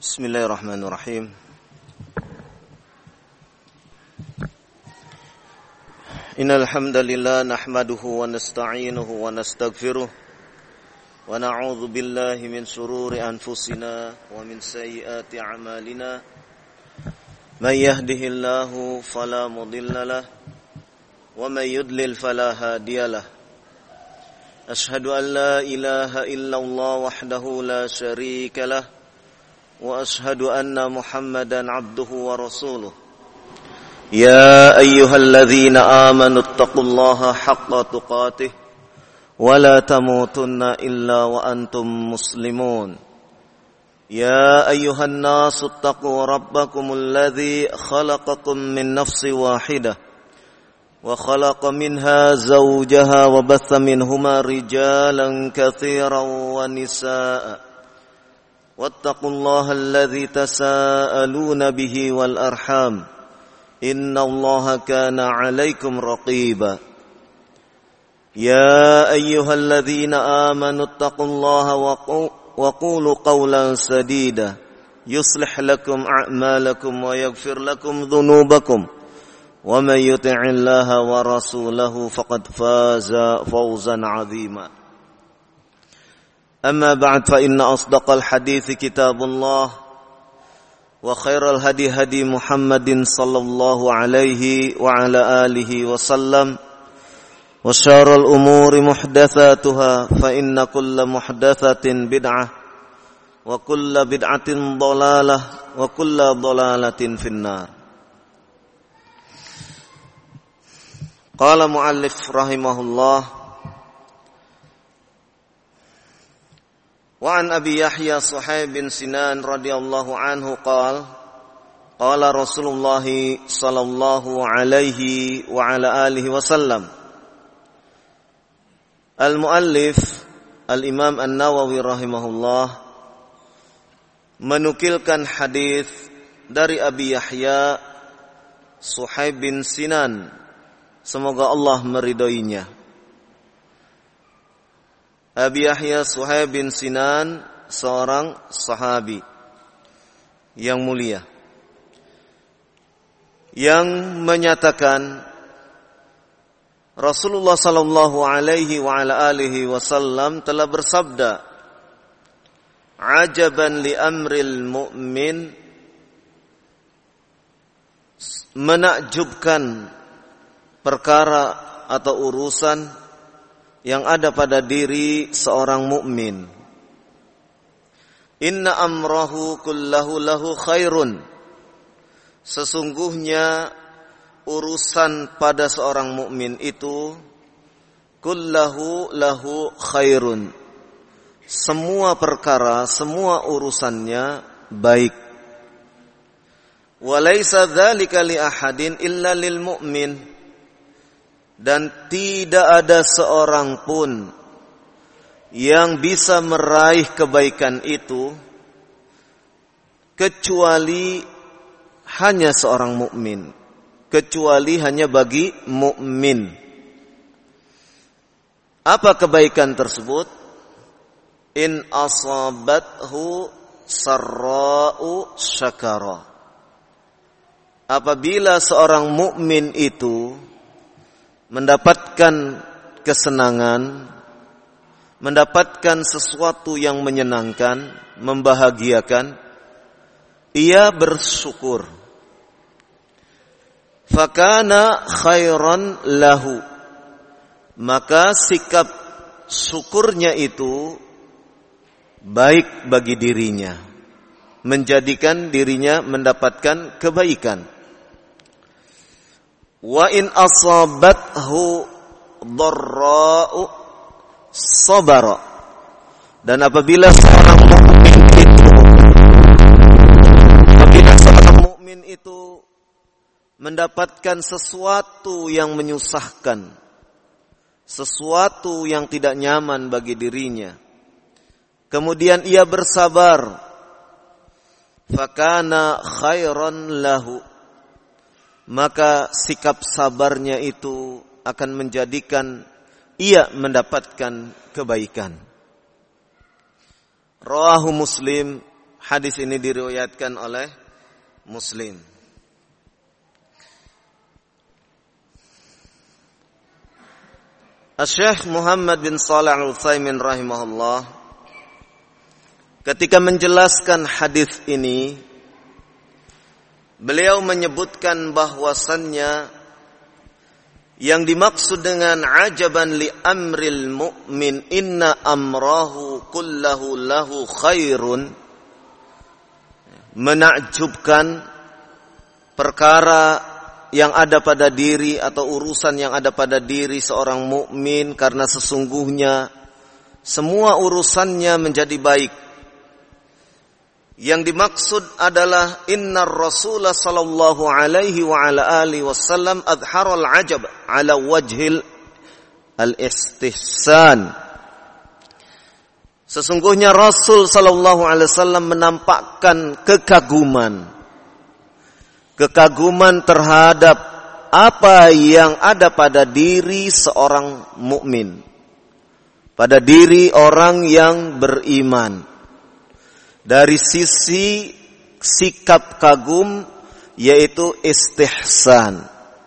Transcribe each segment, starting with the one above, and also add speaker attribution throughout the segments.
Speaker 1: Bismillahirrahmanirrahim. Innal hamdalillah nahmaduhu wa nasta'inuhu wa nastaghfiruh wa na'udzu billahi min shururi anfusina wa min sayyiati a'malina. May yahdihillahu fala mudilla lahu wa may yudlil fala hadiyalah. Ashhadu an la ilaha illallah wahdahu la syarika lah wa ashhadu anna Muhammadan abduhu wa rasuluh. Ya ayyuhalladzina amanu taqullaha haqqa tuqatih wa la tamutunna illa wa antum muslimun. Ya ayyuhan nasu taqu rabbakumul ladzi khalaqakum min nafsin wahidah wa khalaqa minha zawjaha wa batha minhuma rijalan katsiran wa nisaa'a. Wattaqullaha alladzi tasaaluna bihi wal arham. Innallaha kana 'alaikum raqiba. Ya ayyuhalladzina amanu taqullaha wa qulu qawlan sadida yuslih lakum a'malakum wa yaghfir lakum dhunubakum. Wa may yuti'illaha wa rasulahu faqad faza fawzan 'azima. Amma ba'd fa inna asdaqal hadithi kitabullah wa khairal hadi hadi Muhammadin sallallahu alaihi wa ala alihi wa sallam wa syarrul umuri muhdatsatuha fa inna kulla muhdatsatin bid'ah wa kulla bid'atin dhalalah wa kulla dhalalatin finnar. Qala muallif rahimahullah wa an Abi Yahya Suhaib bin Sinan radhiyallahu anhu qala Rasulullah sallallahu alaihi wa ala alihi wasallam. Al-muallif Al-Imam An-Nawawi rahimahullah menukilkan hadis dari Abi Yahya Suhaib bin Sinan, semoga Allah meridhoinya. Abi Yahya Suhaib bin Sinan seorang sahabi yang mulia yang menyatakan Rasulullah sallallahu alaihi wa ala alihi wasallam telah bersabda, "Ajaban li amril mu'min," menakjubkan perkara atau urusan yang ada pada diri seorang mukmin. Inna amrahu kullahu lahu khairun. Sesungguhnya urusan pada seorang mukmin itu kullahu lahu khairun. Semua perkara, semua urusannya baik. Wa laisa dzalika li ahadin illa lil mu'min. Dan tidak ada seorang pun yang bisa meraih kebaikan itu kecuali hanya seorang mukmin, kecuali hanya bagi mukmin. Apa kebaikan tersebut? In asabathu sarra'u syakara. Apabila seorang mukmin itu mendapatkan kesenangan, mendapatkan sesuatu yang menyenangkan, membahagiakan, ia bersyukur. Fakana khairan lahu. Maka sikap syukurnya itu baik bagi dirinya, menjadikan dirinya mendapatkan kebaikan. Wa in asabathu dharra'u sabara. Dan apabila seorang mukmin itu mendapatkan sesuatu yang menyusahkan, sesuatu yang tidak nyaman bagi dirinya, kemudian ia bersabar, fakana khairan lahu. Maka sikap sabarnya itu akan menjadikan ia mendapatkan kebaikan. Rawahu Muslim, Hadis ini diriwayatkan oleh Muslim. Syekh Muhammad bin Shalih Al-Utsaimin rahimahullah ketika menjelaskan hadis ini, beliau menyebutkan bahwasannya yang dimaksud dengan ajaban li amril mu'min inna amrahu kullahu lahu khairun, menakjubkan perkara yang ada pada diri atau urusan yang ada pada diri seorang mukmin, karena sesungguhnya semua urusannya menjadi baik. Yang dimaksud adalah innar Rasulullah sallallahu alaihi wa ala alihi wasallam adharal ajab ala wajhil al-istihsan. Sesungguhnya Rasul sallallahu alaihi wasallam menampakkan kekaguman terhadap apa yang ada pada diri seorang mukmin, pada diri orang yang beriman, dari sisi sikap kagum, yaitu istihsan,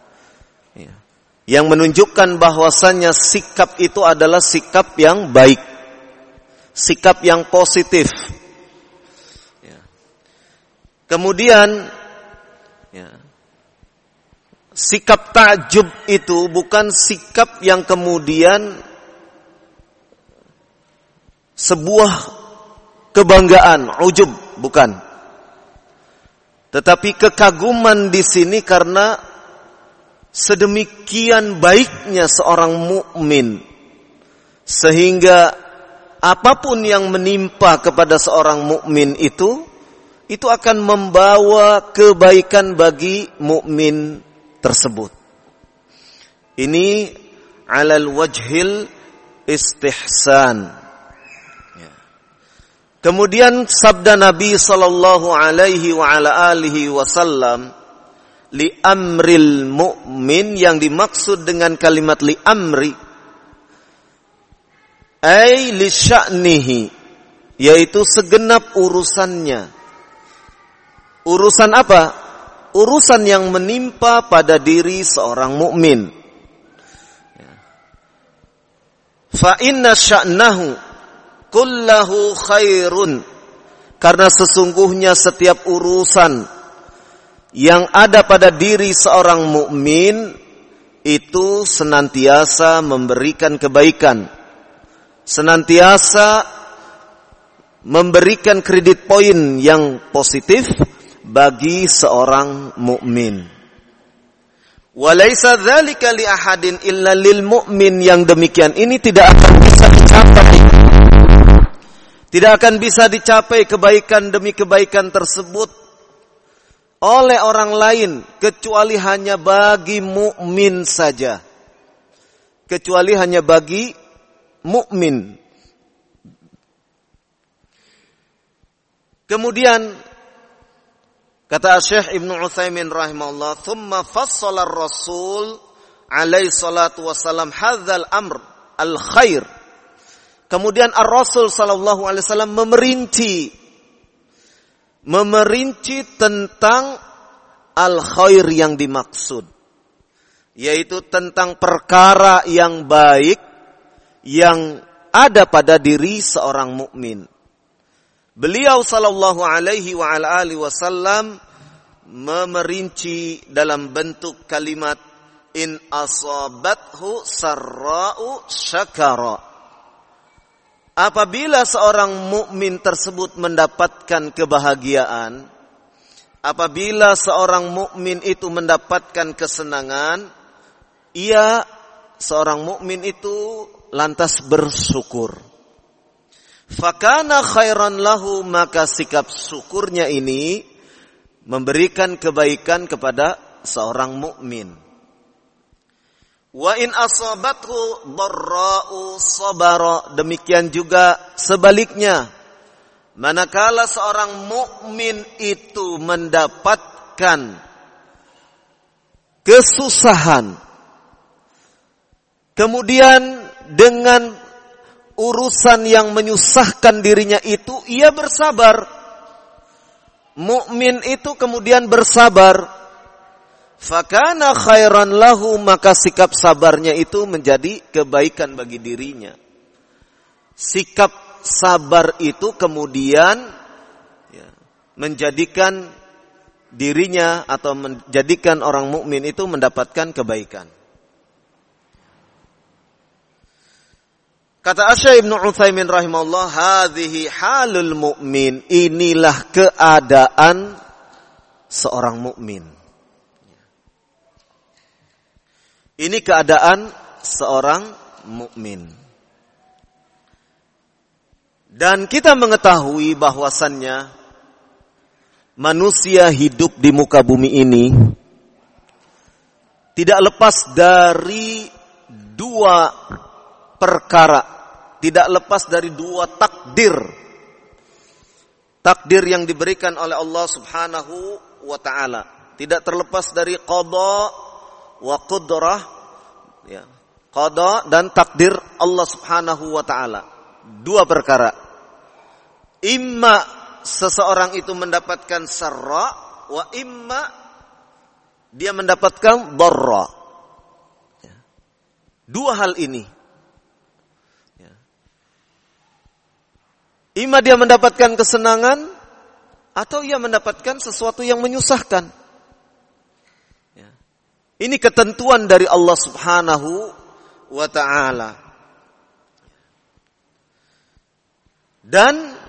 Speaker 1: yang menunjukkan bahwasannya sikap itu adalah sikap yang baik, sikap yang positif. Kemudian sikap takjub itu bukan sikap yang kemudian sebuah kebanggaan, ujub, bukan. Tetapi kekaguman di sini karena sedemikian baiknya seorang mukmin, sehingga apapun yang menimpa kepada seorang mukmin itu akan membawa kebaikan bagi mukmin tersebut. Ini alal wajhil istihsan. Kemudian sabda Nabi sallallahu alaihi wa ala alihi wasallam, li amril mu'min, yang dimaksud dengan kalimat li amri ay li sya'nihi, yaitu segenap urusannya. Urusan apa? Urusan yang menimpa pada diri seorang mukmin. Fa inna sya'nahu kullahu khairun, karena sesungguhnya setiap urusan yang ada pada diri seorang mukmin itu senantiasa memberikan kebaikan, senantiasa memberikan kredit poin yang positif bagi seorang mukmin. Walaisa dzalika li ahadin illa lil mu'min, yang demikian ini tidak akan bisa dicapai. Tidak akan bisa dicapai kebaikan demi kebaikan tersebut oleh orang lain kecuali hanya bagi mukmin saja. Kecuali hanya bagi mukmin. Kemudian kata Syekh Ibnu Utsaimin rahimahullah, "Tsumma fassala ar-Rasul alaihi salatu wasallam hadzal amr al-khair." Kemudian Ar-Rasul sallallahu alaihi wasallam memerinci tentang al-khair yang dimaksud, yaitu tentang perkara yang baik yang ada pada diri seorang mukmin. Beliau sallallahu alaihi wa ala alihi wasallam memerinci dalam bentuk kalimat in asabathu sarra'u syakara. Apabila seorang mukmin tersebut mendapatkan kebahagiaan, apabila seorang mukmin itu mendapatkan kesenangan, seorang mukmin itu lantas bersyukur. Fakana khairan lahu, maka sikap syukurnya ini memberikan kebaikan kepada seorang mukmin. Wa in asabathu dharra'u sabara, demikian juga sebaliknya, manakala seorang mukmin itu mendapatkan kesusahan, kemudian dengan urusan yang menyusahkan dirinya itu ia bersabar, mukmin itu kemudian bersabar, fakana khairan lahu, maka sikap sabarnya itu menjadi kebaikan bagi dirinya. Sikap sabar itu kemudian menjadikan dirinya atau menjadikan orang mukmin itu mendapatkan kebaikan. Kata Asy-Syaikh Ibnu Utsaimin rahimahullah, hadhihi halul mu'min, inilah keadaan seorang mukmin. Ini keadaan seorang mukmin. Dan kita mengetahui bahwasannya manusia hidup di muka bumi ini tidak lepas dari dua perkara. Tidak lepas dari dua takdir. Takdir yang diberikan oleh Allah Subhanahu wa ta'ala. Tidak terlepas dari qada wa qudrah. Ya. Qada dan takdir Allah Subhanahu wa ta'ala. Dua perkara. Imma seseorang itu mendapatkan sarra, wa imma dia mendapatkan dharra. Ya. Dua hal ini. Ima dia mendapatkan kesenangan atau ia mendapatkan sesuatu yang menyusahkan. Ya. Ini ketentuan dari Allah Subhanahu wa ta'ala. Dan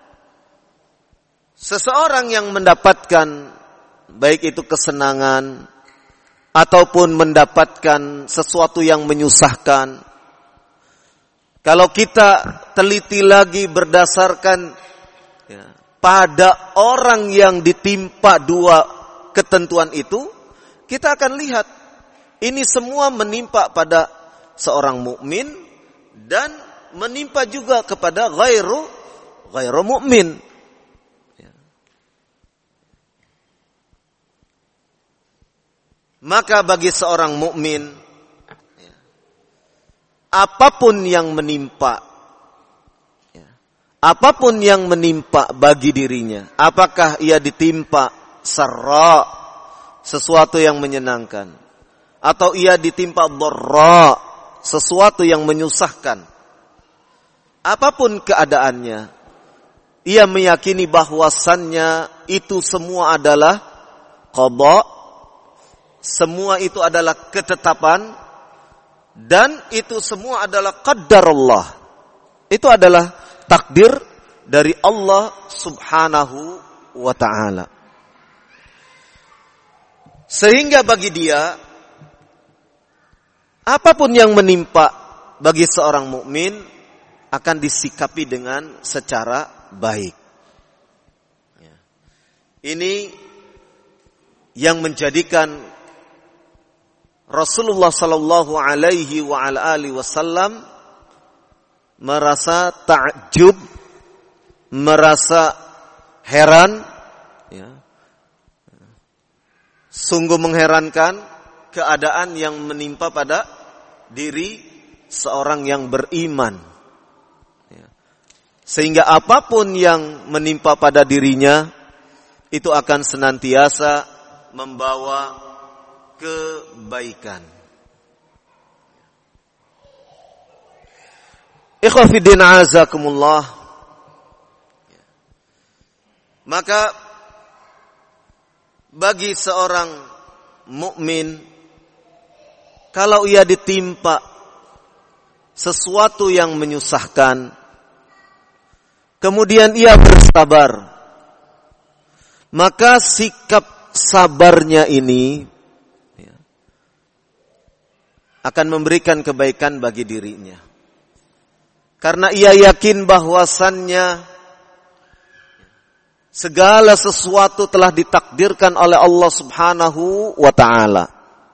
Speaker 1: seseorang yang mendapatkan baik itu kesenangan ataupun mendapatkan sesuatu yang menyusahkan, kalau kita teliti lagi berdasarkan pada orang yang ditimpa dua ketentuan itu, kita akan lihat ini semua menimpa pada seorang mukmin dan menimpa juga kepada ghairu mukmin. Maka bagi seorang mukmin, apapun yang menimpa bagi dirinya, apakah ia ditimpa sarra, sesuatu yang menyenangkan, atau ia ditimpa dharra, sesuatu yang menyusahkan, apapun keadaannya, ia meyakini bahwasannya itu semua adalah qada, semua itu adalah ketetapan, dan itu semua adalah qadar Allah. Itu adalah takdir dari Allah Subhanahu wa ta'ala. Sehingga bagi dia, apapun yang menimpa bagi seorang mukmin akan disikapi dengan secara baik. Ini yang menjadikan Rasulullah sallallahu alaihi wa ala alihi wasallam merasa takjub, merasa heran, ya. Sungguh mengherankan keadaan yang menimpa pada diri seorang yang beriman. Ya. Sehingga apapun yang menimpa pada dirinya itu akan senantiasa membawa kebaikan. Ikhwah fiddin azakumullah. Maka bagi seorang mukmin, kalau ia ditimpa sesuatu yang menyusahkan, kemudian ia bersabar, maka sikap sabarnya ini akan memberikan kebaikan bagi dirinya. Karena ia yakin bahwasannya segala sesuatu telah ditakdirkan oleh Allah Subhanahu wa ta'ala.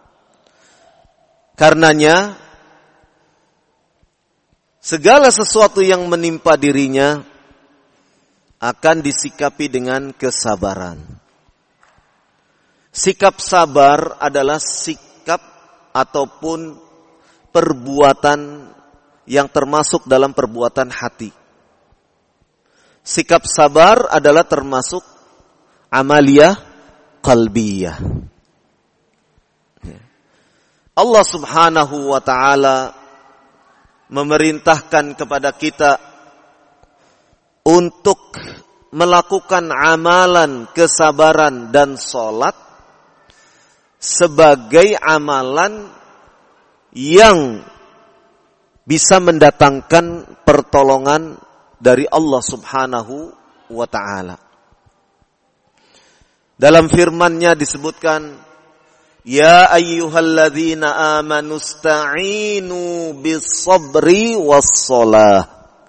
Speaker 1: Karenanya segala sesuatu yang menimpa dirinya akan disikapi dengan kesabaran. Sikap sabar adalah sikap ataupun perbuatan yang termasuk dalam perbuatan hati. Sikap sabar adalah termasuk amaliyah qalbiyah. Allah Subhanahu wa ta'ala memerintahkan kepada kita untuk melakukan amalan kesabaran dan salat sebagai amalan yang bisa mendatangkan pertolongan dari Allah Subhanahu wa ta'ala. Dalam firman-Nya disebutkan, ya ayyuhalladzina amanu sta'inu bis-sabri was-shalah.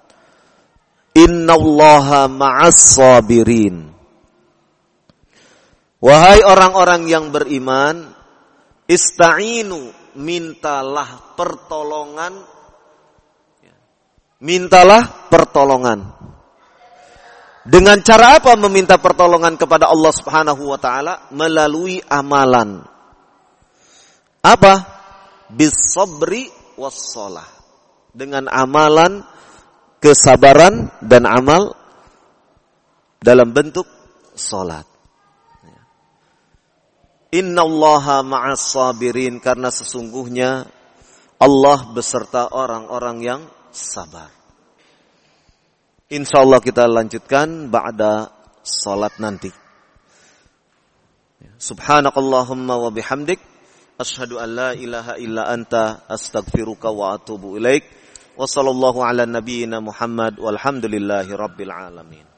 Speaker 1: Innallaha ma'as sabirin. Wahai orang-orang yang beriman, ista'inu, mintalah pertolongan. Mintalah pertolongan. Dengan cara apa meminta pertolongan kepada Allah Subhanahu wa ta'ala? Melalui amalan. Apa? Bis-sabri was-shalah. Dengan amalan kesabaran dan amal dalam bentuk salat. Innallaha ma'as sabirin, karena sesungguhnya Allah beserta orang-orang yang sabar. Insyaallah kita lanjutkan ba'da salat nanti. Subhanakallahumma wa bihamdik, asyhadu an la ilaha illa anta, astaghfiruka wa atubu ilaik. Wa sallallahu ala nabiyyina Muhammad walhamdulillahi rabbil alamin.